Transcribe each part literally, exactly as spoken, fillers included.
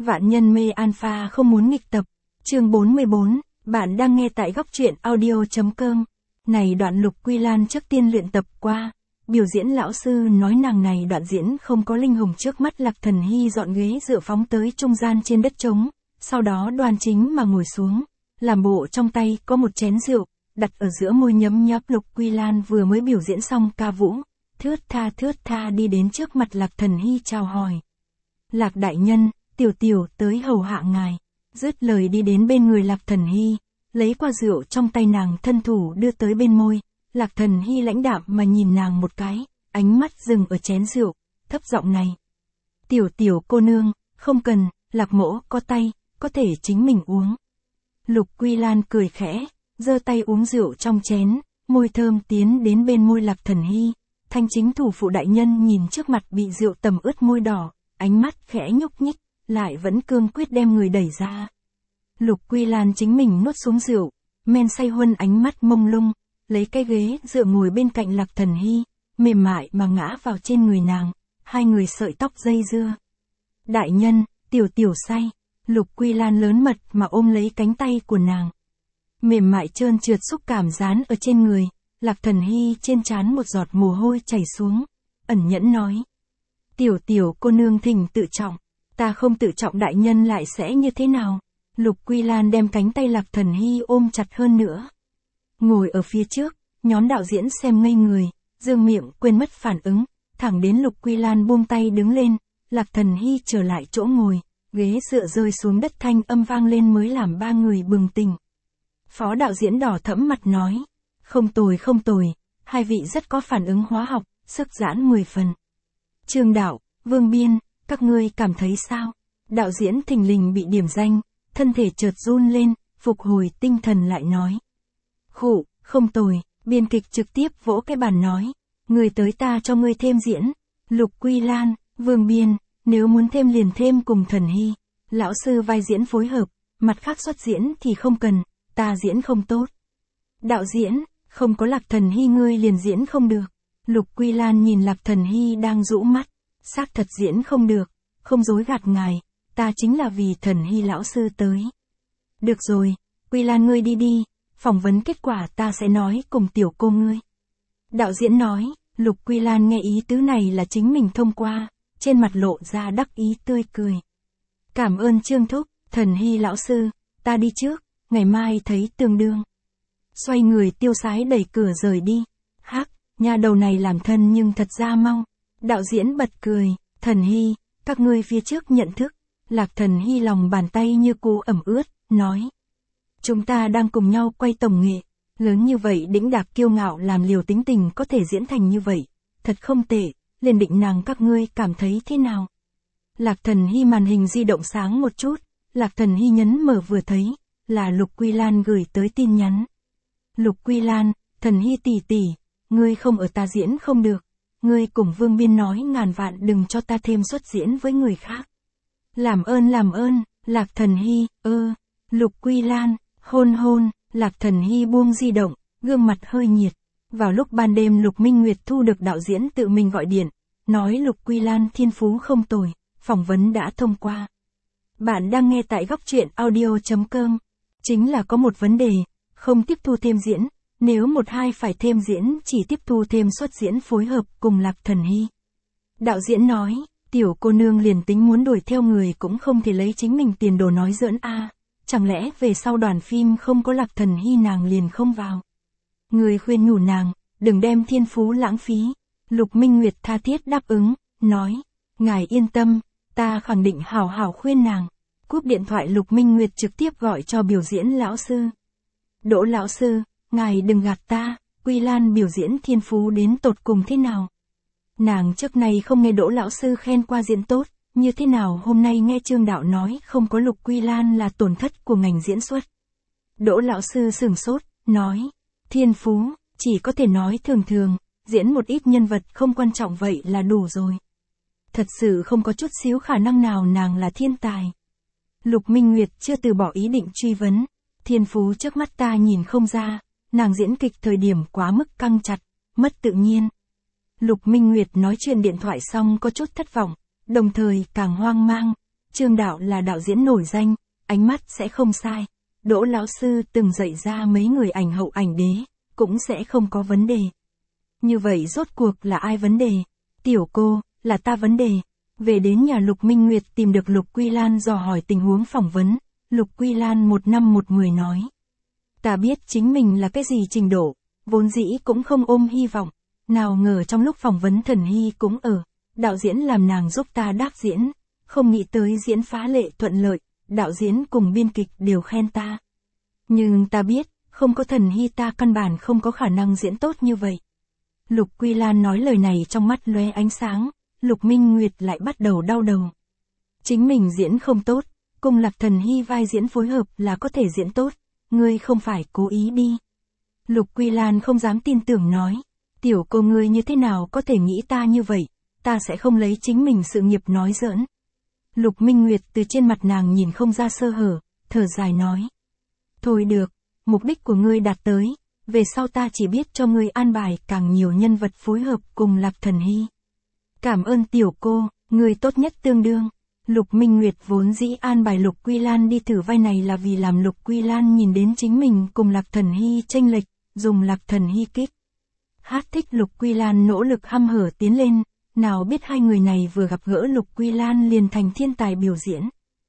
Vạn nhân mê alpha không muốn nghịch tập. Chương bốn mươi bốn, bạn đang nghe tại góc truyện audio.com. Này đoạn Lục Quy Lan trước tiên luyện tập qua. Biểu diễn lão sư nói nàng này đoạn diễn không có linh hồn. Trước mắt Lạc Thần Hy dọn ghế dựa phóng tới trung gian trên đất trống, sau đó đoan chính mà ngồi xuống, làm bộ trong tay có một chén rượu, đặt ở giữa môi nhấm nháp. Lục Quy Lan vừa mới biểu diễn xong ca vũ, thướt tha thướt tha đi đến trước mặt Lạc Thần Hy chào hỏi. Lạc đại nhân, tiểu tiểu tới hầu hạ ngài. Dứt lời đi đến bên người Lạc Thần Hy, lấy qua rượu trong tay nàng thân thủ đưa tới bên môi. Lạc Thần Hy lãnh đạm mà nhìn nàng một cái, ánh mắt dừng ở chén rượu, thấp giọng này. Tiểu tiểu cô nương, không cần, Lạc mỗ có tay, có thể chính mình uống. Lục Quy Lan cười khẽ, giơ tay uống rượu trong chén, môi thơm tiến đến bên môi Lạc Thần Hy. Thanh chính thủ phụ đại nhân nhìn trước mặt bị rượu tầm ướt môi đỏ, ánh mắt khẽ nhúc nhích, lại vẫn cương quyết đem người đẩy ra. Lục Quy Lan chính mình nuốt xuống rượu, men say huân ánh mắt mông lung, lấy cái ghế dựa ngồi bên cạnh Lạc Thần Hy, mềm mại mà ngã vào trên người nàng, hai người sợi tóc dây dưa. Đại nhân, tiểu tiểu say. Lục Quy Lan lớn mật mà ôm lấy cánh tay của nàng. Mềm mại trơn trượt xúc cảm dán ở trên người, Lạc Thần Hy trên trán một giọt mồ hôi chảy xuống, ẩn nhẫn nói. Tiểu tiểu cô nương thỉnh tự trọng, ta không tự trọng đại nhân lại sẽ như thế nào? Lục Quy Lan đem cánh tay Lạc Thần Hy ôm chặt hơn nữa. Ngồi ở phía trước, nhóm đạo diễn xem ngây người, dương miệng quên mất phản ứng, thẳng đến Lục Quy Lan buông tay đứng lên, Lạc Thần Hy trở lại chỗ ngồi, ghế dựa rơi xuống đất thanh âm vang lên mới làm ba người bừng tỉnh. Phó đạo diễn đỏ thẫm mặt nói, không tồi không tồi, hai vị rất có phản ứng hóa học, sức giãn mười phần. Trương Đạo, Vương Biên, các ngươi cảm thấy sao? Đạo diễn thình lình bị điểm danh, thân thể chợt run lên, phục hồi tinh thần lại nói. Khụ, không tồi, biên kịch trực tiếp vỗ cái bàn nói, người tới ta cho ngươi thêm diễn. Lục Quy Lan, Vương Biên, nếu muốn thêm liền thêm cùng Thần Hy, lão sư vai diễn phối hợp, mặt khác xuất diễn thì không cần, ta diễn không tốt. Đạo diễn, không có Lạc Thần Hy ngươi liền diễn không được. Lục Quy Lan nhìn Lạc Thần Hy đang rũ mắt, xác thật diễn không được, không dối gạt ngài, ta chính là vì Thần Hy lão sư tới. Được rồi, Quy Lan ngươi đi đi, phỏng vấn kết quả ta sẽ nói cùng tiểu cô ngươi. Đạo diễn nói, Lục Quy Lan nghe ý tứ này là chính mình thông qua, trên mặt lộ ra đắc ý tươi cười. Cảm ơn Trương Thúc, Thần Hy lão sư, ta đi trước, ngày mai thấy tương đương. Xoay người tiêu sái đẩy cửa rời đi. Hắc, nhà đầu này làm thân nhưng thật ra mau. Đạo diễn bật cười, Thần Hy, các ngươi phía trước nhận thức. Lạc Thần Hy lòng bàn tay như cú ẩm ướt, nói. Chúng ta đang cùng nhau quay tổng nghệ, lớn như vậy đĩnh đạc kiêu ngạo làm liều tính tình có thể diễn thành như vậy, thật không tệ, liền định nàng các ngươi cảm thấy thế nào? Lạc Thần Hy màn hình di động sáng một chút, Lạc Thần Hy nhấn mở vừa thấy, là Lục Quy Lan gửi tới tin nhắn. Lục Quy Lan, Thần Hy tỷ tỷ, ngươi không ở ta diễn không được, ngươi cùng Vương Biên nói ngàn vạn đừng cho ta thêm xuất diễn với người khác. Làm ơn làm ơn, Lạc Thần Hy, ơ, Lục Quy Lan, hôn hôn, Lạc Thần Hy buông di động, gương mặt hơi nhiệt. Vào lúc ban đêm Lục Minh Nguyệt thu được đạo diễn tự mình gọi điện, nói Lục Quy Lan thiên phú không tồi, phỏng vấn đã thông qua. Bạn đang nghe tại góc truyện audio.com. Chính là có một vấn đề, không tiếp thu thêm diễn, nếu một hai phải thêm diễn chỉ tiếp thu thêm xuất diễn phối hợp cùng Lạc Thần Hy. Đạo diễn nói, tiểu cô nương liền tính muốn đuổi theo người cũng không thể lấy chính mình tiền đồ nói giỡn a, à, chẳng lẽ về sau đoàn phim không có Lạc Thần Hy nàng liền không vào. Người khuyên nhủ nàng, đừng đem thiên phú lãng phí. Lục Minh Nguyệt tha thiết đáp ứng, nói, ngài yên tâm, ta khẳng định hảo hảo khuyên nàng. Cúp điện thoại Lục Minh Nguyệt trực tiếp gọi cho biểu diễn lão sư. Đỗ lão sư, ngài đừng gạt ta, Quy Lan biểu diễn thiên phú đến tột cùng thế nào? Nàng trước này không nghe Đỗ lão sư khen qua diễn tốt, như thế nào hôm nay nghe Trương Đạo nói không có Lục Quy Lan là tổn thất của ngành diễn xuất. Đỗ lão sư sửng sốt, nói, thiên phú, chỉ có thể nói thường thường, diễn một ít nhân vật không quan trọng vậy là đủ rồi. Thật sự không có chút xíu khả năng nào nàng là thiên tài. Lục Minh Nguyệt chưa từ bỏ ý định truy vấn, thiên phú trước mắt ta nhìn không ra, nàng diễn kịch thời điểm quá mức căng chặt, mất tự nhiên. Lục Minh Nguyệt nói chuyện điện thoại xong có chút thất vọng, đồng thời càng hoang mang, Trương Đạo là đạo diễn nổi danh, ánh mắt sẽ không sai. Đỗ lão sư từng dạy ra mấy người ảnh hậu ảnh đế, cũng sẽ không có vấn đề. Như vậy rốt cuộc là ai vấn đề? Tiểu cô, là ta vấn đề. Về đến nhà Lục Minh Nguyệt tìm được Lục Quy Lan dò hỏi tình huống phỏng vấn, Lục Quy Lan một năm một mười nói. Ta biết chính mình là cái gì trình độ, vốn dĩ cũng không ôm hy vọng, nào ngờ trong lúc phỏng vấn Thần Hy cũng ở, đạo diễn làm nàng giúp ta đáp diễn, không nghĩ tới diễn phá lệ thuận lợi, đạo diễn cùng biên kịch đều khen ta. Nhưng ta biết, không có Thần Hy ta căn bản không có khả năng diễn tốt như vậy. Lục Quy Lan nói lời này trong mắt lóe ánh sáng, Lục Minh Nguyệt lại bắt đầu đau đầu. Chính mình diễn không tốt, cùng Lạc Thần Hy vai diễn phối hợp là có thể diễn tốt, ngươi không phải cố ý đi. Lục Quy Lan không dám tin tưởng nói, tiểu cô ngươi như thế nào có thể nghĩ ta như vậy, ta sẽ không lấy chính mình sự nghiệp nói giỡn. Lục Minh Nguyệt từ trên mặt nàng nhìn không ra sơ hở, thở dài nói. Thôi được, mục đích của ngươi đạt tới, về sau ta chỉ biết cho ngươi an bài càng nhiều nhân vật phối hợp cùng Lạc Thần Hy. Cảm ơn tiểu cô, ngươi tốt nhất tương đương. Lục Minh Nguyệt vốn dĩ an bài Lục Quy Lan đi thử vai này là vì làm Lục Quy Lan nhìn đến chính mình cùng Lạc Thần Hy chênh lệch, dùng Lạc Thần Hy kích. Hát thích Lục Quy Lan nỗ lực hăm hở tiến lên, nào biết hai người này vừa gặp gỡ Lục Quy Lan liền thành thiên tài biểu diễn.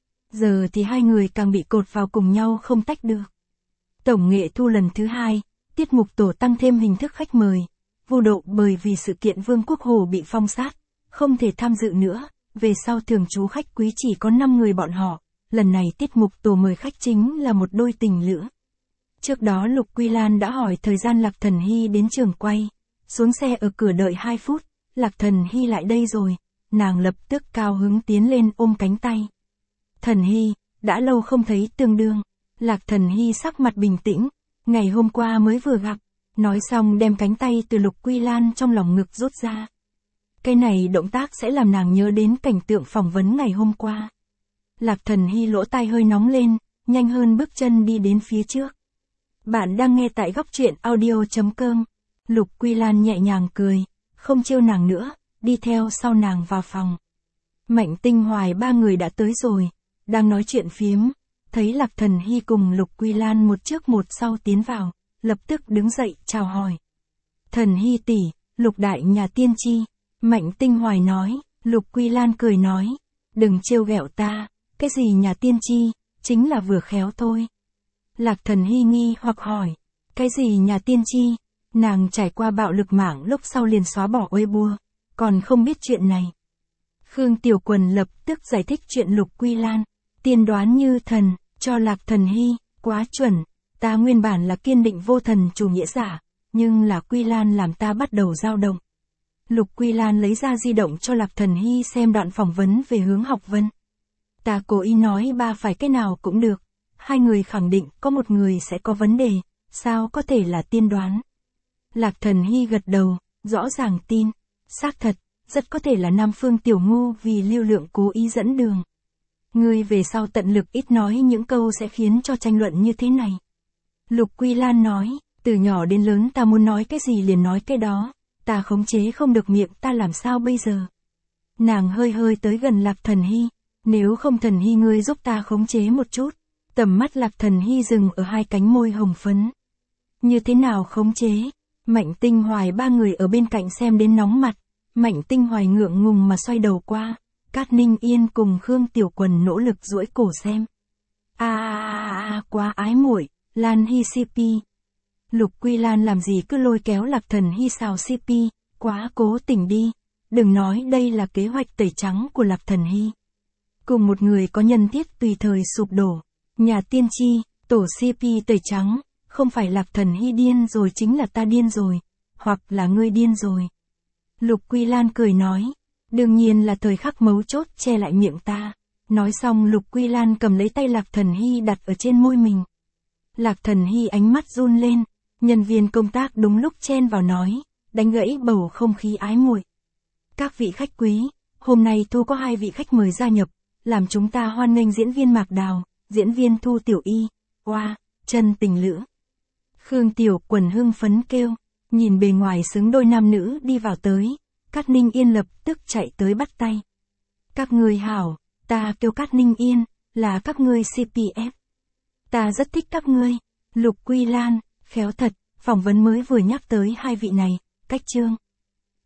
Giờ thì hai người càng bị cột vào cùng nhau không tách được. Tổng nghệ thu lần thứ hai, tiết mục tổ tăng thêm hình thức khách mời. Vô Độ bởi vì sự kiện Vương Quốc Hồ bị phong sát, không thể tham dự nữa, về sau thường trú khách quý chỉ có năm người bọn họ, lần này tiết mục tổ mời khách chính là một đôi tình lữ. Trước đó Lục Quy Lan đã hỏi thời gian Lạc Thần Hy đến trường quay, xuống xe ở cửa đợi hai phút, Lạc Thần Hy lại đây rồi, nàng lập tức cao hứng tiến lên ôm cánh tay. Thần Hy, đã lâu không thấy tương đương, Lạc Thần Hy sắc mặt bình tĩnh, ngày hôm qua mới vừa gặp, nói xong đem cánh tay từ Lục Quy Lan trong lòng ngực rút ra. Cái này động tác sẽ làm nàng nhớ đến cảnh tượng phỏng vấn ngày hôm qua. Lạc Thần Hy lỗ tai hơi nóng lên, nhanh hơn bước chân đi đến phía trước. Bạn đang nghe tại góc truyện audio chấm com. Lục Quy Lan nhẹ nhàng cười, không trêu nàng nữa, đi theo sau nàng vào phòng. Mạnh Tinh Hoài ba người đã tới rồi, đang nói chuyện phiếm, thấy Lạc Thần Hy cùng Lục Quy Lan một trước một sau tiến vào, lập tức đứng dậy chào hỏi. Thần Hy tỷ, Lục đại nhà tiên tri. Mạnh Tinh Hoài nói, Lục Quy Lan cười nói, đừng trêu ghẹo ta, cái gì nhà tiên tri, chính là vừa khéo thôi. Lạc Thần Hy nghi hoặc hỏi, cái gì nhà tiên tri, nàng trải qua bạo lực mạng lúc sau liền xóa bỏ Weibo, còn không biết chuyện này. Khương Tiểu Quần lập tức giải thích chuyện Lục Quy Lan, tiên đoán như thần, cho Lạc Thần Hy, quá chuẩn, ta nguyên bản là kiên định vô thần chủ nghĩa giả, nhưng là Quy Lan làm ta bắt đầu dao động. Lục Quy Lan lấy ra di động cho Lạc Thần Hy xem đoạn phỏng vấn về Hướng Học Vân. Ta cố ý nói ba phải cái nào cũng được, hai người khẳng định có một người sẽ có vấn đề, sao có thể là tiên đoán. Lạc Thần Hy gật đầu, rõ ràng tin, xác thật, rất có thể là Nam Phương Tiểu Ngu vì Lưu Lượng cố ý dẫn đường. Ngươi về sau tận lực ít nói những câu sẽ khiến cho tranh luận như thế này. Lục Quy Lan nói, từ nhỏ đến lớn ta muốn nói cái gì liền nói cái đó. Ta khống chế không được miệng ta làm sao bây giờ. Nàng hơi hơi tới gần Lạc Thần Hy, nếu không Thần Hy ngươi giúp ta khống chế một chút. Tầm mắt Lạc Thần Hy dừng ở hai cánh môi hồng phấn. Như thế nào khống chế? Mạnh Tinh Hoài ba người ở bên cạnh xem đến nóng mặt. Mạnh Tinh Hoài ngượng ngùng mà xoay đầu qua. Cát Ninh Yên cùng Khương Tiểu Quần nỗ lực duỗi cổ xem. A a a quá ái muội, Lan Hy xê pê. Lục Quy Lan làm gì cứ lôi kéo Lạc Thần Hy xào xê pê, quá cố tình đi, đừng nói đây là kế hoạch tẩy trắng của Lạc Thần Hy. Cùng một người có nhân thiết tùy thời sụp đổ, nhà tiên tri, tổ xê pê tẩy trắng, không phải Lạc Thần Hy điên rồi chính là ta điên rồi, hoặc là ngươi điên rồi. Lục Quy Lan cười nói, đương nhiên là thời khắc mấu chốt che lại miệng ta. Nói xong Lục Quy Lan cầm lấy tay Lạc Thần Hy đặt ở trên môi mình. Lạc Thần Hy ánh mắt run lên. Nhân viên công tác đúng lúc chen vào nói, đánh gãy bầu không khí ái muội. Các vị khách quý, hôm nay Thu có hai vị khách mời gia nhập, làm chúng ta hoan nghênh diễn viên Mạc Đào, diễn viên Thu Tiểu Y, oa, chân tình lữ. Khương Tiểu Quần hưng phấn kêu, nhìn bề ngoài xứng đôi nam nữ đi vào tới, Cát Ninh Yên lập tức chạy tới bắt tay. Các người hảo, Ta kêu Cát Ninh Yên, là các ngươi xê pê ép. Ta rất thích các ngươi. Lục Quy Lan, khéo thật, phỏng vấn mới vừa nhắc tới hai vị này, cách chương.